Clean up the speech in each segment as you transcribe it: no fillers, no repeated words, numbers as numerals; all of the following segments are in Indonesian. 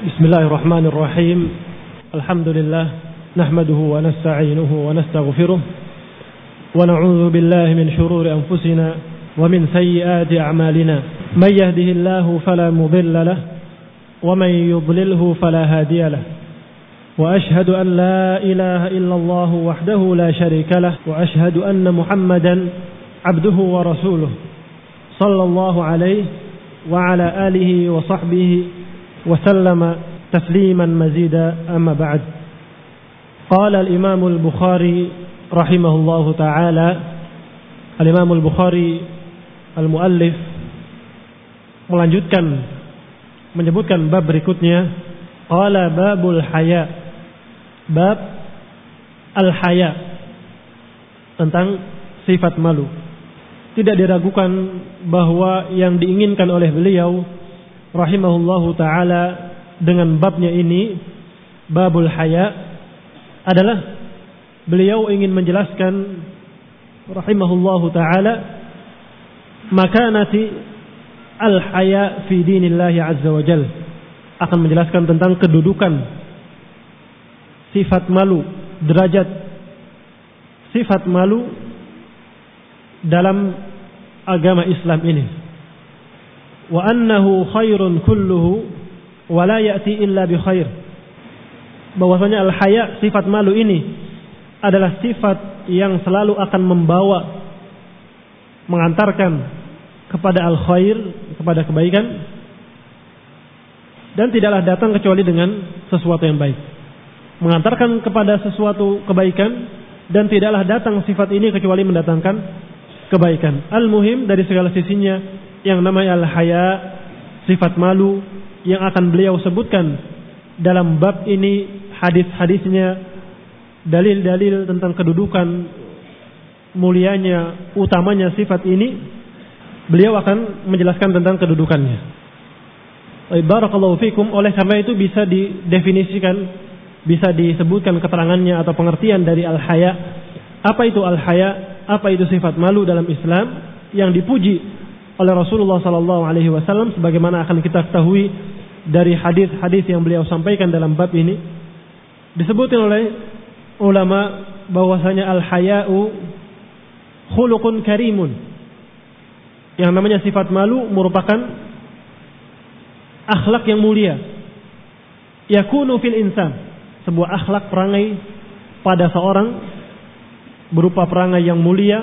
Bismillahirrahmanirrahim. Alhamdulillah nahmaduhu wa nasta'inuhu wa nastaghfiruh wa na'udzu billahi min shururi anfusina wa min sayyiati a'malina. May yahdihillahu fala mudilla lahu wa may yudlilhu fala hadiya lahu. Wa ashhadu an la ilaha illallah wahdahu la sharika lahu wa ashhadu anna Muhammadan abduhu wa rasuluh sallallahu alaihi wa ala alihi wa sahbihi وسلم تسليما مزيدا أما بعد. قال الإمام البخاري رحمه الله تعالى. الإمام البخاري المؤلف menyebutkan bab berikutnya. Qala babul haya, bab al-haya, tentang sifat malu. Tidak diragukan bahwa yang diinginkan oleh beliau rahimahullahu ta'ala dengan babnya ini, babul haya, adalah beliau ingin menjelaskan rahimahullahu ta'ala makanati al-haya fi dinillahi azza wa jal, akan menjelaskan tentang kedudukan sifat malu, derajat sifat malu dalam agama Islam ini. Wa annahu khairun kulluhu wa la ya'ti illa bi khair. Bahwasanya al-haya, sifat malu ini adalah sifat yang selalu akan membawa, mengantarkan kepada al-khair, kepada kebaikan, dan tidaklah datang kecuali dengan sesuatu yang baik. Mengantarkan kepada sesuatu kebaikan, dan tidaklah datang sifat ini kecuali mendatangkan kebaikan. Al-muhim, dari segala sisinya, yang namanya al-haya, sifat malu, yang akan beliau sebutkan dalam bab ini, hadis-hadisnya, dalil-dalil tentang kedudukan mulianya, utamanya sifat ini, beliau akan menjelaskan tentang kedudukannya. Barakallahu fikum. Oleh karena itu bisa didefinisikan, bisa disebutkan keterangannya atau pengertian dari al-haya. Apa itu al-haya? Apa itu sifat malu dalam Islam yang dipuji oleh Rasulullah sallallahu alaihi wasallam, sebagaimana akan kita ketahui dari hadis-hadis yang beliau sampaikan dalam bab ini. Disebutkan oleh ulama bahwasanya al-haya'u khuluqun karimun. Yang namanya sifat malu merupakan akhlak yang mulia. Yakunu fil insan, sebuah akhlak, perangai pada seorang, berupa perangai yang mulia,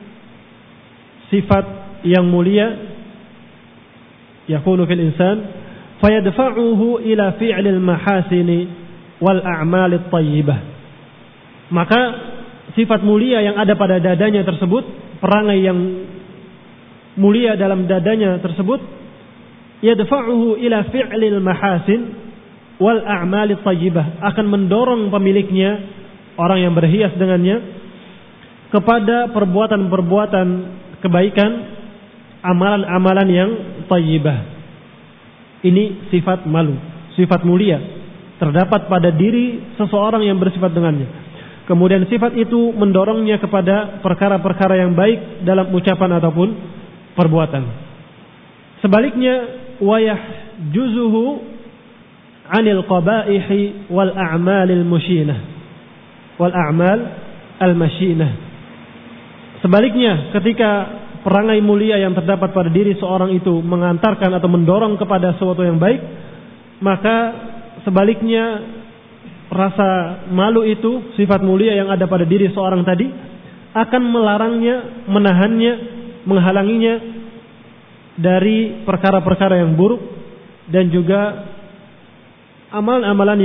sifat yang mulia, yakunu fil insan fayadfa'uhu ila fi'lil mahasini wal a'malit thayyibah. Maka sifat mulia yang ada pada dadanya tersebut, perangai yang mulia dalam dadanya tersebut, yadfa'uhu ila fi'lil mahasin wal a'malit thayyibah, akan mendorong pemiliknya, orang yang berhias dengannya, kepada perbuatan-perbuatan kebaikan, amalan-amalan yang thayyibah. Ini sifat malu, sifat mulia, terdapat pada diri seseorang yang bersifat dengannya. Kemudian sifat itu mendorongnya kepada perkara-perkara yang baik dalam ucapan ataupun perbuatan. Sebaliknya, wayah juzuhu anil qabaihi wal a'malil mushinah wal a'mal al mashinah. Sebaliknya, ketika perangai mulia yang terdapat pada diri seorang itu mengantarkan atau mendorong kepada sesuatu yang baik, maka sebaliknya rasa malu itu, sifat mulia yang ada pada diri seorang tadi, akan melarangnya, menahannya, menghalanginya dari perkara-perkara yang buruk dan juga amalan-amalan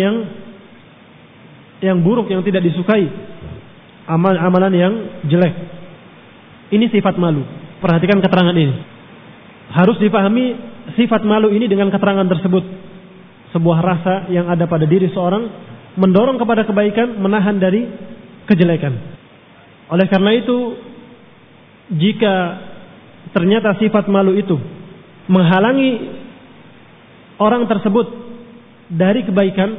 yang buruk, yang tidak disukai, amalan-amalan yang jelek. Ini sifat malu. Perhatikan keterangan ini. Harus dipahami sifat malu ini dengan keterangan tersebut. Sebuah rasa yang ada pada diri seorang, mendorong kepada kebaikan, menahan dari kejelekan. Oleh karena itu, jika ternyata sifat malu itu menghalangi orang tersebut dari kebaikan,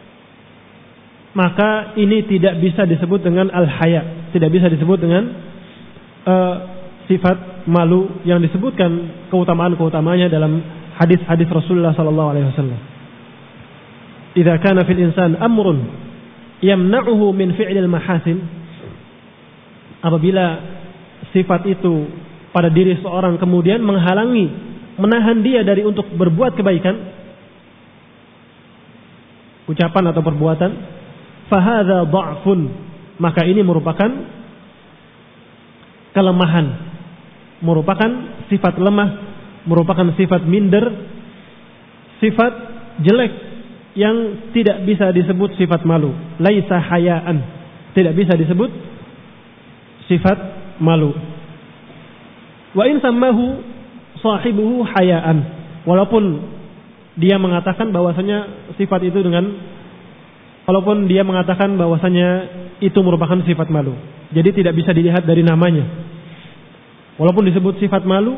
maka ini tidak bisa disebut dengan al-haya, tidak bisa disebut dengan sifat malu yang disebutkan keutamaan-keutamanya dalam hadis-hadis Rasulullah sallallahu alaihi wasallam. idza kana fil insan amrun yamna'uhu min fi'lil mahasin, apabila sifat itu pada diri seorang kemudian menghalangi, menahan dia dari untuk berbuat kebaikan, ucapan atau perbuatan, fahadza dha'fun, maka ini merupakan kelemahan, merupakan sifat lemah, merupakan sifat minder, sifat jelek yang tidak bisa disebut sifat malu. Laisa hayaan, tidak bisa disebut sifat malu. Wa in sammahu sahibuhu hayaan, walaupun dia mengatakan bahwasanya sifat itu walaupun dia mengatakan bahwasanya itu merupakan sifat malu. Jadi tidak bisa dilihat dari namanya. Walaupun disebut sifat malu,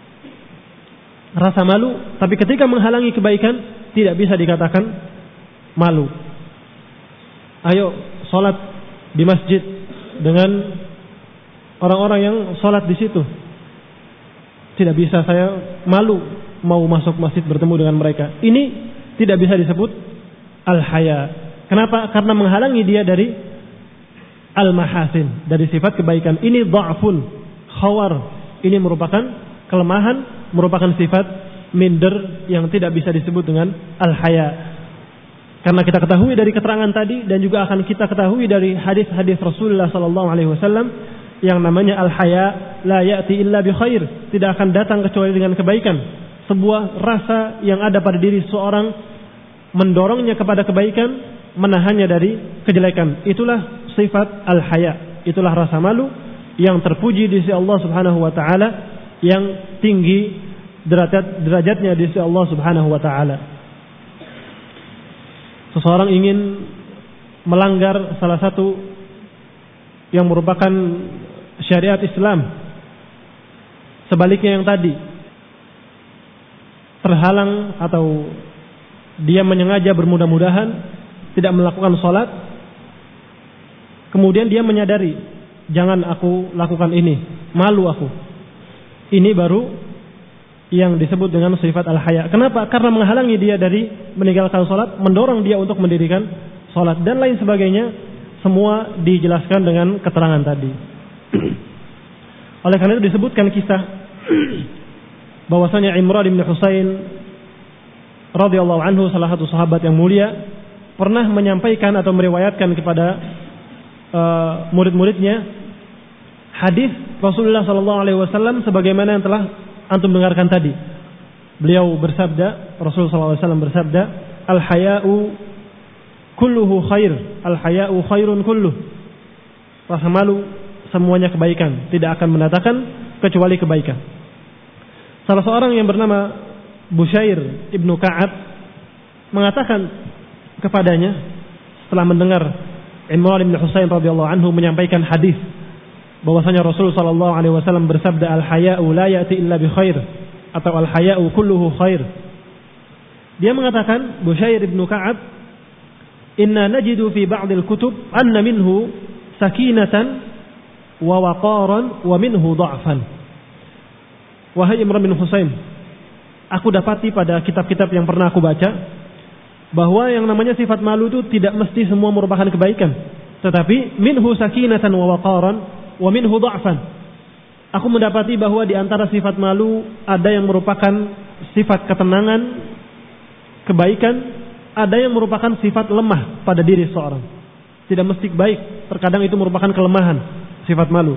rasa malu, tapi ketika menghalangi kebaikan tidak bisa dikatakan malu. Ayo salat di masjid dengan orang-orang yang salat di situ. Tidak bisa, saya malu mau masuk masjid bertemu dengan mereka. Ini tidak bisa disebut al-haya. Kenapa? Karena menghalangi dia dari al-mahasin, dari sifat kebaikan. Ini dha'fun, khawar. Ini merupakan kelemahan, merupakan sifat minder yang tidak bisa disebut dengan al-haya. Karena kita ketahui dari keterangan tadi dan juga akan kita ketahui dari hadis-hadis Rasulullah sallallahu alaihi wasallam, yang namanya al-haya la ya'ti illa bi khair, tidak akan datang kecuali dengan kebaikan. Sebuah rasa yang ada pada diri seorang mendorongnya kepada kebaikan, menahannya dari kejelekan. Itulah sifat al-haya, itulah rasa malu yang terpuji di sisi Allah Subhanahu wa taala, yang tinggi derajatnya di sisi Allah Subhanahu wa taala. Seseorang ingin melanggar salah satu yang merupakan syariat Islam, sebaliknya yang tadi terhalang atau dia menyengaja bermudah-mudahan tidak melakukan sholat, kemudian dia menyadari, jangan aku lakukan ini, malu aku. Ini baru yang disebut dengan sifat al-haya. Kenapa? Karena menghalangi dia dari meninggalkan sholat, mendorong dia untuk mendirikan sholat, dan lain sebagainya. Semua dijelaskan dengan keterangan tadi. Oleh karena itu disebutkan kisah bahwasanya Imran bin Husain radhiyallahu anhu, salah satu sahabat yang mulia, pernah menyampaikan atau meriwayatkan kepada murid-muridnya hadis Rasulullah sallallahu alaihi wasallam sebagaimana yang telah antum dengarkan tadi. Beliau bersabda, Rasulullah sallallahu alaihi wasallam bersabda, al-haya'u kulluhu khair, al-haya'u khairun kulluh. Rasa malu semuanya kebaikan, tidak akan mendatangkan kecuali kebaikan. Salah seorang yang bernama Bushair ibnu Ka'ab mengatakan kepadanya setelah mendengar Imran bin Husain radhiyallahu anhu menyampaikan hadis bahwasanya Rasul sallallahu alaihi wasallam bersabda, al-haya'u la ya'ti illa bi khair, atau al-haya'u kulluhu khair. Dia mengatakan, Bushair ibnu Ka'ab, inna najidu fi ba'dil kutub anna minhu sakinatan wa waqaran wa minhu dha'fan. Wahai Imran bin Husain, aku dapati pada kitab-kitab yang pernah aku baca bahwa yang namanya sifat malu itu tidak mesti semua merupakan kebaikan, tetapi minhu sakinatan wa waqaran wa minhu dha'fan. Aku mendapati bahwa di antara sifat malu ada yang merupakan sifat ketenangan, kebaikan, ada yang merupakan sifat lemah pada diri seorang. Tidak mesti baik, terkadang itu merupakan kelemahan, sifat malu.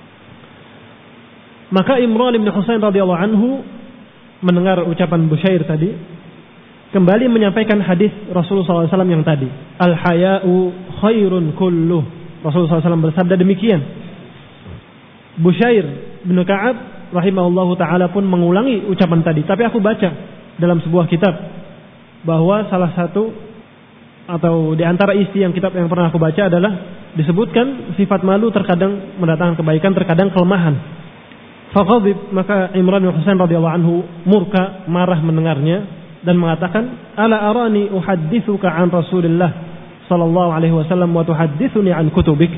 Maka Imran bin Husain radhiyallahu anhu mendengar ucapan Bushair tadi, kembali menyampaikan hadis Rasulullah SAW yang tadi, al-haya'u khairun kulluh. Rasulullah SAW bersabda demikian. Bushair bin Ka'ab rahimahullahu ta'ala pun mengulangi ucapan tadi. Tapi aku baca dalam sebuah kitab bahwa salah satu atau di antara isi yang kitab yang pernah aku baca adalah disebutkan sifat malu terkadang mendatangkan kebaikan, terkadang kelemahan. Faqadib, maka Imran bin Husain radhiyallahu anhu murka, marah mendengarnya dan mengatakan, ala arani uhadditsuka an Rasulillah sallallahu alaihi wasallam wa tuhadditsuni an kutubik.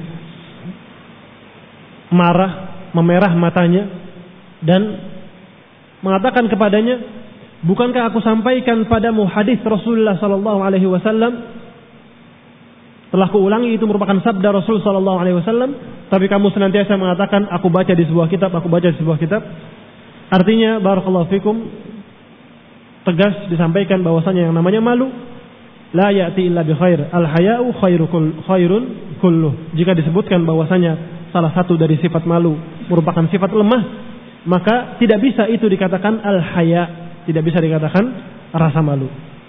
Marah, memerah matanya dan mengatakan kepadanya, bukankah aku sampaikan padamu hadis Rasulullah sallallahu alaihi wasallam? Telah kuulangi, itu merupakan sabda Rasul sallallahu alaihi wasallam, tapi kamu senantiasa mengatakan aku baca di sebuah kitab, aku baca di sebuah kitab. Artinya barakallahu fikum, tegas disampaikan bahwasanya yang namanya malu la ya'ti illa bi khair. Al haya'u khairun kulluh. Jika disebutkan bahwasanya salah satu dari sifat malu merupakan sifat lemah, maka tidak bisa itu dikatakan al haya, tidak bisa dikatakan rasa malu.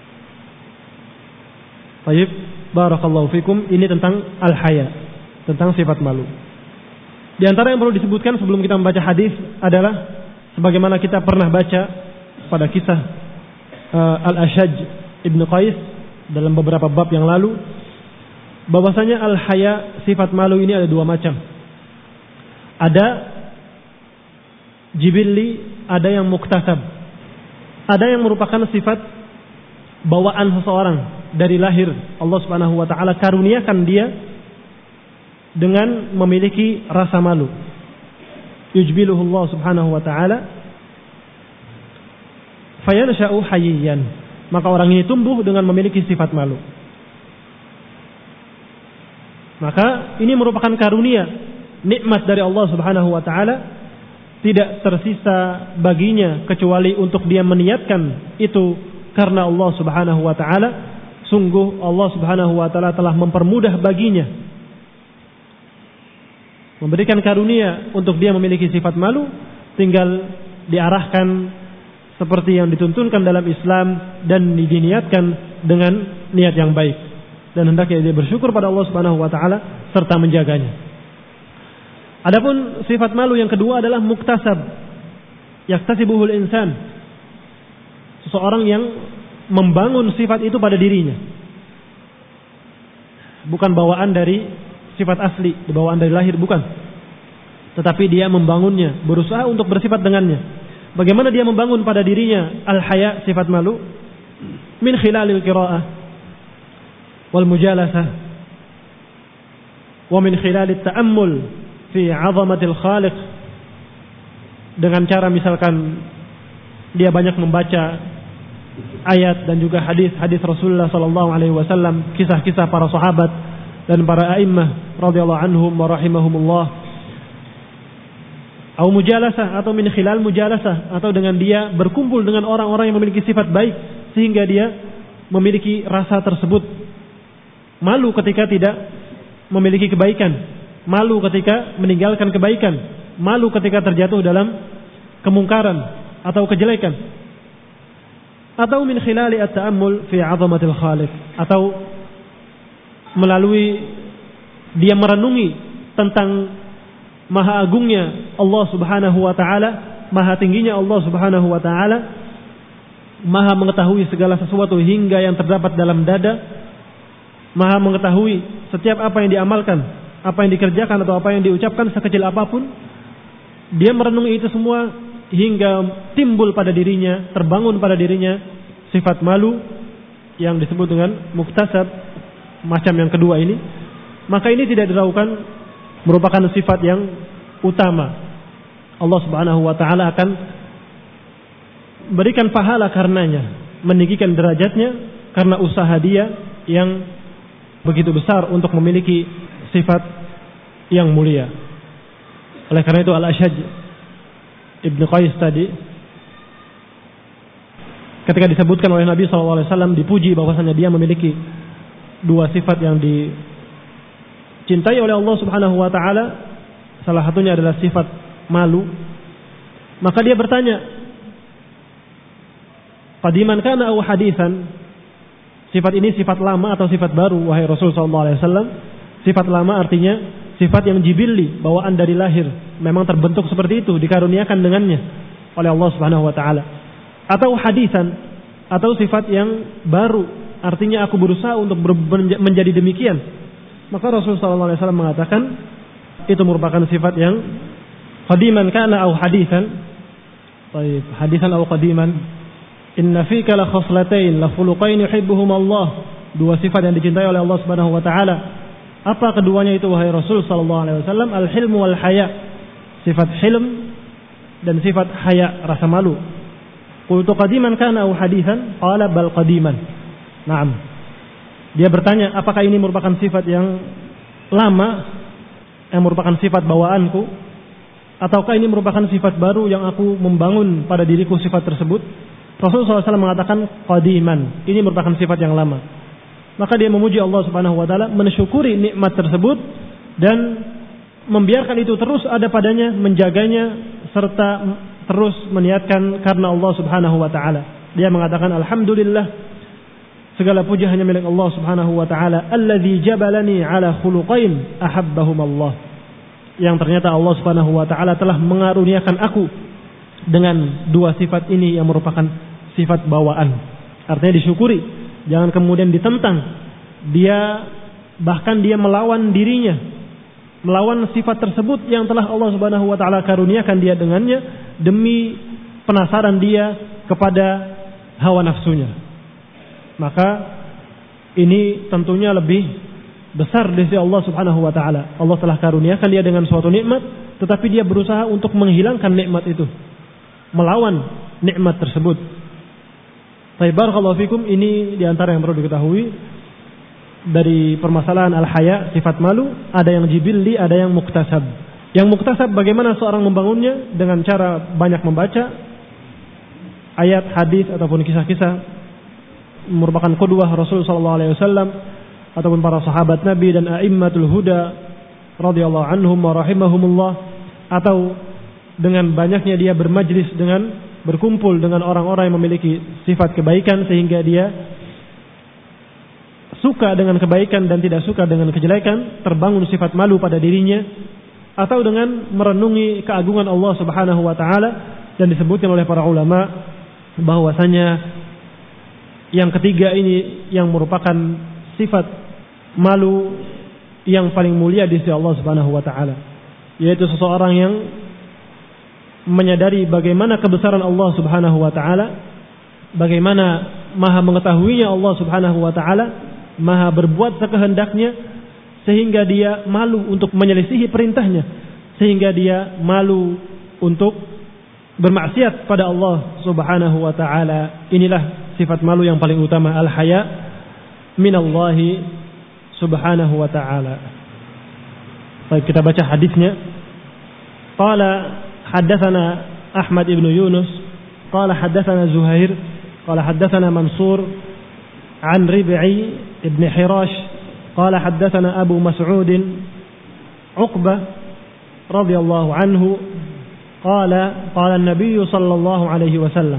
Baik, barakallahu fikum, ini tentang al haya, tentang sifat malu. Di antara yang perlu disebutkan sebelum kita membaca hadis adalah sebagaimana kita pernah baca pada kisah Al-Ashaj Ibn Qais dalam beberapa bab yang lalu, bahwasanya al-haya, sifat malu ini ada dua macam. Ada jibilli, ada yang muktasab. Ada yang merupakan sifat bawaan seseorang dari lahir. Allah Subhanahu wa taala karuniakan dia dengan memiliki rasa malu. Yujbiluhu Allah Subhanahu wa taala fayansha'u hayyan. Maka orang ini tumbuh dengan memiliki sifat malu. Maka ini merupakan karunia, nikmat dari Allah Subhanahu wa taala, tidak tersisa baginya kecuali untuk dia meniatkan itu karena Allah Subhanahu wa taala. Sungguh Allah Subhanahu wa taala telah mempermudah baginya, memberikan karunia untuk dia memiliki sifat malu, tinggal diarahkan seperti yang dituntunkan dalam Islam dan diniatkan dengan niat yang baik, dan hendaknya dia bersyukur pada Allah Subhanahu wa taala serta menjaganya. Adapun sifat malu yang kedua adalah muktasab, yaktasibuhul insan. Seseorang yang membangun sifat itu pada dirinya, bukan bawaan dari sifat asli, bawaan dari lahir, bukan, tetapi dia membangunnya, berusaha untuk bersifat dengannya. Bagaimana dia membangun pada dirinya al-haya, sifat malu? Min khilalil qira'ah wal mujalasah wa min khilalit ta'ammul fi 'azamatil khaliq. Dengan cara misalkan dia banyak membaca ayat dan juga hadis-hadis Rasulullah sallallahu alaihi wasallam, kisah-kisah para sahabat dan para a'immah radhiyallahu anhum wa rahimahumullah. Atau mujalasah, atau min khilal mujalasah, atau dengan dia berkumpul dengan orang-orang yang memiliki sifat baik sehingga dia memiliki rasa tersebut. Malu ketika tidak memiliki kebaikan, malu ketika meninggalkan kebaikan, malu ketika terjatuh dalam kemungkaran atau kejelekan. Atau min khilali at-ta'ammul fi 'azamatil khaliq, atau melalui dia merenungi tentang maha agungnya Allah Subhanahu wa taala, maha tingginya Allah Subhanahu wa taala, maha mengetahui segala sesuatu hingga yang terdapat dalam dada, maha mengetahui setiap apa yang diamalkan, apa yang dikerjakan atau apa yang diucapkan sekecil apapun. Dia merenungi itu semua hingga timbul pada dirinya, terbangun pada dirinya sifat malu yang disebut dengan muktasab, macam yang kedua ini. Maka ini tidak diragukan merupakan sifat yang utama. Allah Subhanahu wa taala akan berikan pahala karenanya, meninggikan derajatnya karena usaha dia yang begitu besar untuk memiliki sifat yang mulia. Oleh karena itu Al-Ashaj Ibn Qais tadi ketika disebutkan oleh Nabi SAW, dipuji bahwasanya dia memiliki dua sifat yang dicintai oleh Allah Subhanahu wa taala, salah satunya adalah sifat malu. Maka dia bertanya, qadiman kana aw haditsan? Sifat ini sifat lama atau sifat baru wahai Rasul sallallahu alaihi wasallam? Sifat lama artinya sifat yang jibilli, bawaan dari lahir, memang terbentuk seperti itu, dikaruniakan dengannya oleh Allah Subhanahu wa taala. Atau hadisan, atau sifat yang baru, artinya aku berusaha untuk menjadi demikian. Maka Rasul sallallahu alaihi wasallam mengatakan itu merupakan sifat yang qadiman kana aw hadisan. Baik, hadisan aw qadiman. Inna fika la khaslatain la khuluqain yuhibbuhum Allah. Dua sifat yang dicintai oleh Allah Subhanahu wa taala. Apa keduanya itu wahai Rasul sallallahu alaihi wasallam? Al-hilm wal haya. Sifat hilm dan sifat haya, rasa malu. Qultu qadiman kana aw hadithan? Qala bal qadiman. Naam. Dia bertanya, apakah ini merupakan sifat yang lama, yang merupakan sifat bawaanku, ataukah ini merupakan sifat baru yang aku membangun pada diriku sifat tersebut? Rasulullah SAW mengatakan qadiman, ini merupakan sifat yang lama. Maka dia memuji Allah Subhanahu wa taala, mensyukuri nikmat tersebut dan membiarkan itu terus ada padanya, menjaganya serta terus meniatkan karena Allah Subhanahu wa taala. Dia mengatakan alhamdulillah, segala puji hanya milik Allah Subhanahu wa taala, alladzi jabalani ala khuluqain ahabbahum Allah. Yang ternyata Allah Subhanahu wa taala telah mengaruniakan aku dengan dua sifat ini yang merupakan sifat bawaan. Artinya disyukuri, jangan kemudian ditentang. Bahkan dia melawan dirinya, melawan sifat tersebut yang telah Allah Subhanahu wa taala karuniakan dia dengannya demi penasaran dia kepada hawa nafsunya. Maka ini tentunya lebih besar dari sisi Allah Subhanahu wa taala. Allah telah karuniakan dia dengan suatu nikmat, tetapi dia berusaha untuk menghilangkan nikmat itu, melawan nikmat tersebut. Barakallahu fikum, ini diantara yang perlu diketahui dari permasalahan al-haya, sifat malu. Ada yang jibilli, ada yang muktasab. Yang muktasab bagaimana seorang membangunnya? Dengan cara banyak membaca ayat, hadis ataupun kisah-kisah merupakan qudwah Rasul sallallahu alaihi wasallam ataupun para sahabat Nabi dan a'immatul huda radhiyallahu anhum wa rahimahumullah, atau dengan banyaknya dia bermajlis berkumpul dengan orang-orang yang memiliki sifat kebaikan sehingga dia suka dengan kebaikan dan tidak suka dengan kejelekan, terbangun sifat malu pada dirinya, atau dengan merenungi keagungan Allah Subhanahu wa taala. Dan disebutkan oleh para ulama bahwasanya yang ketiga ini yang merupakan sifat malu yang paling mulia di sisi Allah Subhanahu wa taala, yaitu seseorang yang menyadari bagaimana kebesaran Allah Subhanahu wa taala, bagaimana maha mengetahuinya Allah Subhanahu wa taala, maha berbuat sekehendaknya, sehingga dia malu untuk menyelisihi perintahnya, sehingga dia malu untuk bermaksiat pada Allah Subhanahu wa taala. Inilah sifat malu yang paling utama, al-haya minallahi Subhanahu wa taala. Baik, kita baca hadisnya. Qala حدثنا أحمد بن يونس قال حدثنا زهير قال حدثنا منصور عن ربعي بن حراش قال حدثنا أبو مسعود عقبة رضي الله عنه قال النبي صلى الله عليه وسلم.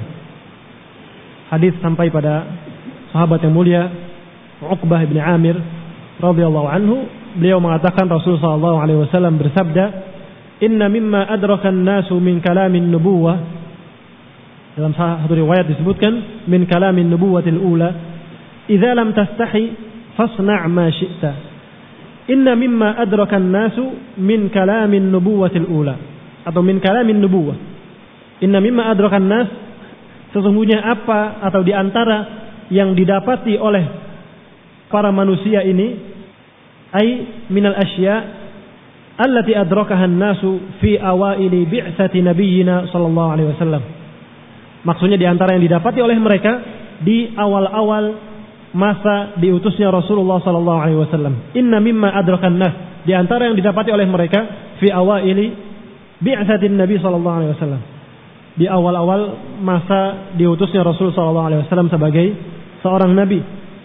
Hadis sampai pada sahabat yang mulia Uqbah bin Amir radhiyallahu anhu. Beliau mengatakan Rasulullah sallallahu alaihi wasallam bersabda, Inna mimma adrakan nasu min kalamin nubuwah. Dalam satu riwayat disebutkan min kalamin nubuwatil ula, idza lam tastahi fasna' ma syi'ta. Inna mimma adrakan nasu min kalamin nubuwatil ula, atau min kalamin nubuwah. Inna mimma adrakan nas, sesungguhnya apa atau di antara yang didapati oleh para manusia ini, ai minal asya' allati adrakahan nasu fi awaili bi'tsati nabiyyina sallallahu alaihi wasallam. Maksudnya di antara yang didapati oleh mereka di awal-awal masa diutusnya Rasulullah sallallahu alaihi wasallam. Inna mimma adrakan nas, di antara yang didapati oleh mereka fi awaili bi'tsati nabi sallallahu alaihi wasallam, di awal-awal masa diutusnya Rasul sallallahu alaihi wasallam sebagai seorang nabi.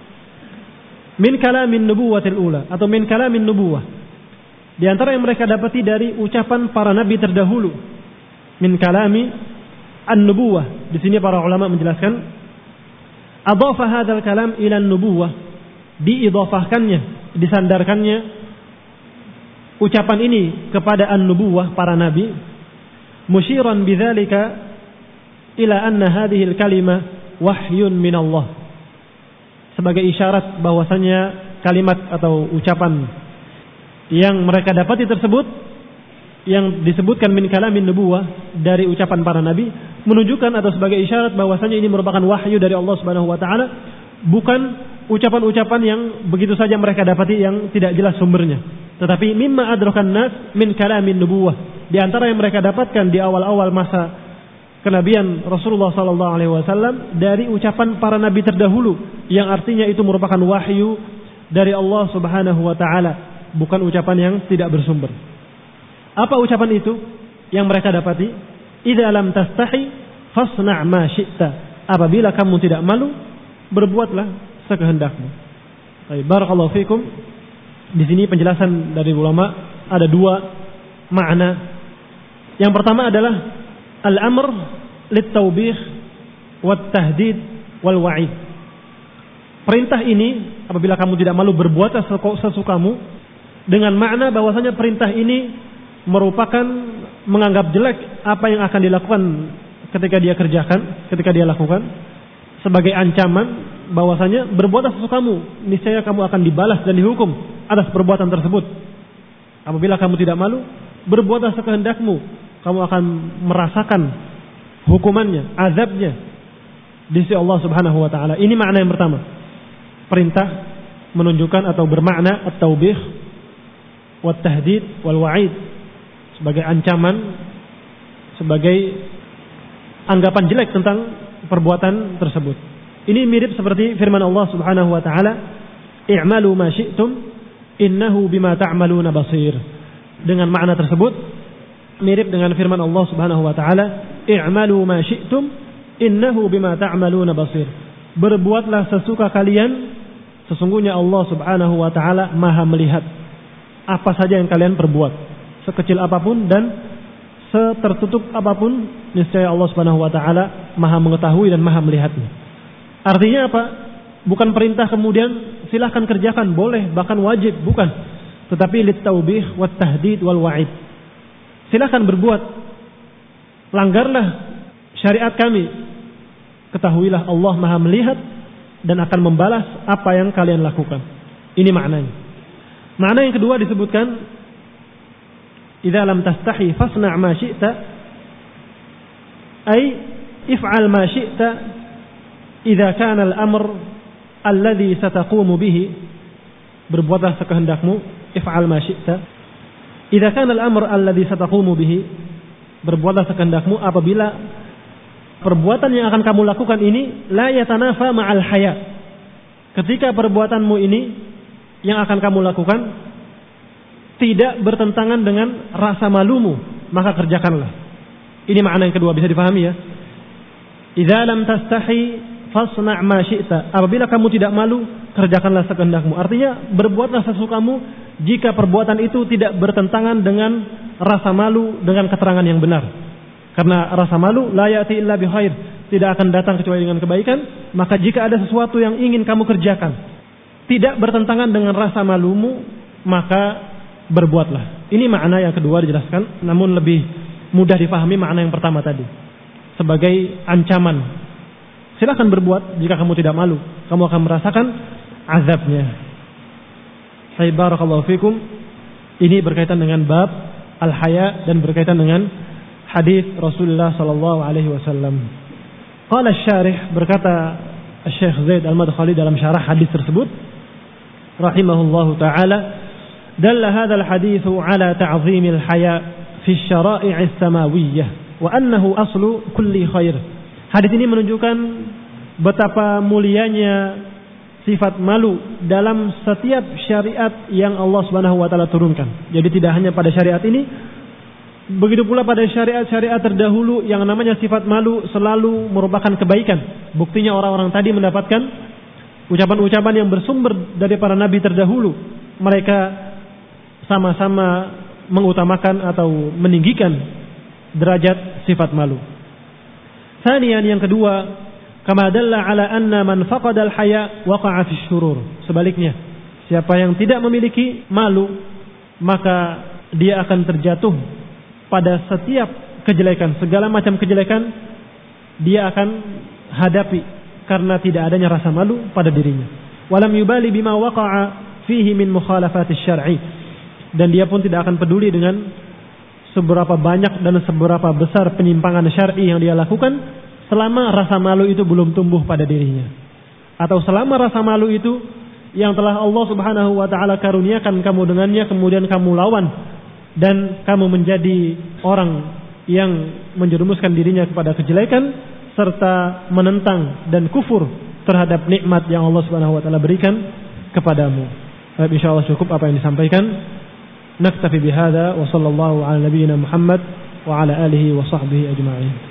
Min kalamin nubuwatil ula, atau min kalamin nubuwah, di antara yang mereka dapati dari ucapan para nabi terdahulu. Min kalami an-nubuwah. Di sini para ulama menjelaskan, adhafa hadzal kalam ila an-nubuwah, diidhafahkannya, disandarkannya ucapan ini kepada an-nubuwah, para nabi, musyiran bidzalika ila anna hadhihi al-kalimah wahyun min Allah, sebagai isyarat bahwasanya kalimat atau ucapan yang mereka dapati tersebut, yang disebutkan min kalamin nubuwah, dari ucapan para nabi, menunjukkan atau sebagai isyarat bahwasanya ini merupakan wahyu dari Allah Subhanahu wa taala, bukan ucapan-ucapan yang begitu saja mereka dapati yang tidak jelas sumbernya, tetapi mimma adrakan nas min kalamin nubuwah, di antara yang mereka dapatkan di awal-awal masa kenabian Rasulullah sallallahu alaihi wasallam dari ucapan para nabi terdahulu yang artinya itu merupakan wahyu dari Allah Subhanahu wa taala, bukan ucapan yang tidak bersumber. Apa ucapan itu yang mereka dapati? Idza lam tastahi fasna' ma syi'ta. Apabila kamu tidak malu, berbuatlah sekehendakmu. Baik, barakallahu fikum. Di sini penjelasan dari ulama ada dua makna. Yang pertama adalah al-amr lit-taubih wat-tahdid wal-wa'id. Perintah ini apabila kamu tidak malu berbuat sesukamu, dengan makna bahwasanya perintah ini merupakan menganggap jelek apa yang akan dilakukan ketika dia kerjakan, ketika dia lakukan, sebagai ancaman bahwasanya berbuatlah sesukamu, niscaya kamu akan dibalas dan dihukum atas perbuatan tersebut. Apabila kamu tidak malu, berbuatlah sekehendakmu, kamu akan merasakan hukumannya, azabnya di sisi Allah Subhanahu wa taala. Ini makna yang pertama. Perintah menunjukkan atau bermakna at-taubih wat-tahdid wal-wa'id, sebagai ancaman, sebagai anggapan jelek tentang perbuatan tersebut. Ini mirip seperti firman Allah Subhanahu wa taala, "I'malu ma syi'tum innahu bima ta'maluna basir." Dengan makna tersebut mirip dengan firman Allah Subhanahu wa taala, "I'malu ma syi'tum innahu bima ta'maluna basir." Berbuatlah sesuka kalian, sesungguhnya Allah Subhanahu wa taala Maha melihat apa saja yang kalian perbuat, sekecil apapun dan setertutup apapun, niscaya Allah Subhanahu wa taala Maha mengetahui dan Maha melihatnya. Artinya apa? Bukan perintah kemudian silahkan kerjakan, boleh, bahkan wajib, bukan. Tetapi lit-taubih wat-tahdid wal-wa'id. Silahkan berbuat, langgarlah syariat kami, ketahuilah Allah Maha melihat dan akan membalas apa yang kalian lakukan. Ini maknanya. Makna yang kedua disebutkan, idza lam tastahi fasna' ma syi'ta, ay if'al ma syi'ta idza kana al-amr alladhi sataqumu bihi. Berbuatlah sekehendakmu, if'al ma syi'ta idza kana al-amr alladhi sataqumu bihi. Berbuatlah sekehendakmu apabila perbuatan yang akan kamu lakukan ini la yatanafa ma'al haya. Ketika perbuatanmu ini yang akan kamu lakukan tidak bertentangan dengan rasa malumu, maka kerjakanlah. Ini makna yang kedua, bisa dipahami ya. Idza lam tastahi fasna' ma syi'ta. Apabila kamu tidak malu, kerjakanlah sekehendakmu. Artinya berbuatlah sesukamu jika perbuatan itu tidak bertentangan dengan rasa malu, dengan keterangan yang benar. Karena rasa malu la ya'ti illa bi khair, tidak akan datang kecuali dengan kebaikan. Maka jika ada sesuatu yang ingin kamu kerjakan tidak bertentangan dengan rasa malumu, maka berbuatlah. Ini makna yang kedua dijelaskan, namun lebih mudah difahami makna yang pertama tadi, sebagai ancaman. Silakan berbuat, jika kamu tidak malu, kamu akan merasakan azabnya. Saya barakallahu fikum. Ini berkaitan dengan bab al-haya dan berkaitan dengan hadis Rasulullah sallallahu alaihi wasallam. Qala asy-syarih, berkata Syekh Zaid Al-Madkhali dalam syarah hadis tersebut, rahimahullahu taala, dalla hadzal haditsu ala ta'zimil haya fi asy-syara'i' as-samawiyyah wa annahu aslu kulli khair. Hadis ini menunjukkan betapa mulianya sifat malu dalam setiap syariat yang Allah Subhanahu wa taala turunkan. Jadi tidak hanya pada syariat ini, begitu pula pada syariat-syariat terdahulu yang namanya sifat malu selalu merupakan kebaikan. Buktinya orang-orang tadi mendapatkan ucapan-ucapan yang bersumber dari para nabi terdahulu. Mereka sama-sama mengutamakan atau meninggikan derajat sifat malu. Tsaniyan, yang kedua, kama dalla ala anna man faqada al-haya waqa'a fi syurur. Sebaliknya, siapa yang tidak memiliki malu, maka dia akan terjatuh pada setiap kejelekan, segala macam kejelekan dia akan hadapi karena tidak adanya rasa malu pada dirinya. Walam yubali bima waqa'a fihi min mukhalafati syar'i. Dan dia pun tidak akan peduli dengan seberapa banyak dan seberapa besar penyimpangan syar'i yang dia lakukan, selama rasa malu itu belum tumbuh pada dirinya, atau selama rasa malu itu yang telah Allah Subhanahu wa taala karuniakan kamu dengannya, kemudian kamu lawan dan kamu menjadi orang yang menjerumuskan dirinya kepada kejelekan serta menentang dan kufur terhadap nikmat yang Allah Subhanahu wa taala berikan kepadamu. Baik, insyaallah cukup apa yang disampaikan. Naktafi bihadza wa sallallahu ala nabiyyina Muhammad wa ala alihi wa sahbihi ajma'in.